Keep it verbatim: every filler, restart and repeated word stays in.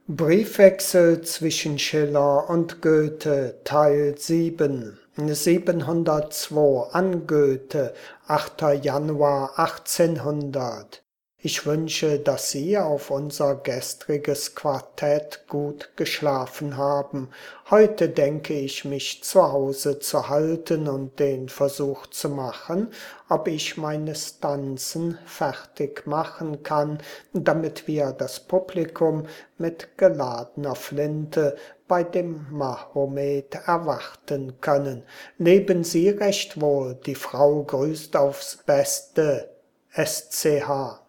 Briefwechsel zwischen Schiller und Goethe, Teil sieben, siebenhundertzwei an Goethe, achter Januar achtzehnhundert. Ich wünsche, dass Sie auf unser gestriges Quartett gut geschlafen haben. Heute denke ich, mich zu Hause zu halten und den Versuch zu machen, ob ich meine Stanzen fertig machen kann, damit wir das Publikum mit geladener Flinte bei dem Mahomet erwarten können. Leben Sie recht wohl, die Frau grüßt aufs Beste. S C H